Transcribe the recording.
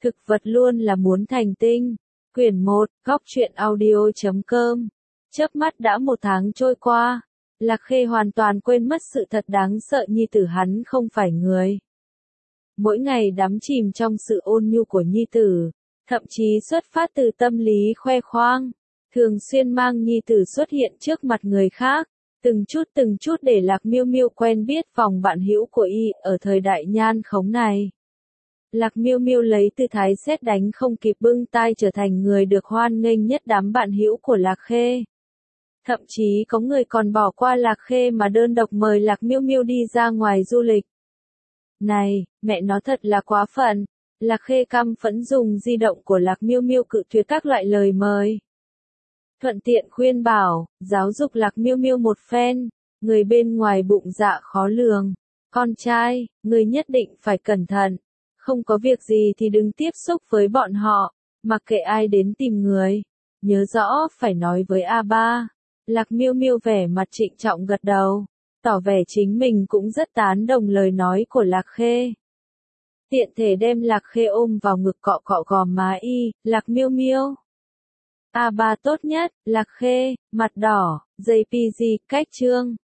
Thực vật luôn là muốn thành tinh. Quyển 1, góc truyện audio.com. Chớp mắt đã 1 tháng trôi qua. Lạc Khê hoàn toàn quên mất sự thật đáng sợ nhi tử hắn không phải người. Mỗi ngày đắm chìm trong sự ôn nhu của nhi tử, thậm chí xuất phát từ tâm lý khoe khoang, thường xuyên mang nhi tử xuất hiện trước mặt người khác, từng chút để Lạc Miêu Miêu quen biết vòng bạn hữu của y ở thời đại nhan khống này. Lạc Miêu Miêu lấy tư thái sét đánh không kịp bưng tai trở thành người được hoan nghênh nhất đám bạn hữu của Lạc Khê. Thậm chí có người còn bỏ qua Lạc Khê mà đơn độc mời Lạc Miêu Miêu đi ra ngoài du lịch. Này, mẹ nó thật là quá phận. Lạc Khê căm phẫn dùng di động của Lạc Miêu Miêu cự tuyệt các loại lời mời. Thuận tiện khuyên bảo, giáo dục Lạc Miêu Miêu một phen, người bên ngoài bụng dạ khó lường. Con trai, người nhất định phải cẩn thận. Không có việc gì thì đừng tiếp xúc với bọn họ, mặc kệ ai đến tìm người. Nhớ rõ phải nói với A3. Lạc Miêu Miêu vẻ mặt trịnh trọng gật đầu, tỏ vẻ chính mình cũng rất tán đồng lời nói của Lạc Khê. Tiện thể đem Lạc Khê ôm vào ngực cọ cọ gò má y, Lạc Miêu Miêu. A3 tốt nhất, Lạc Khê, mặt đỏ, JPG, cách chương.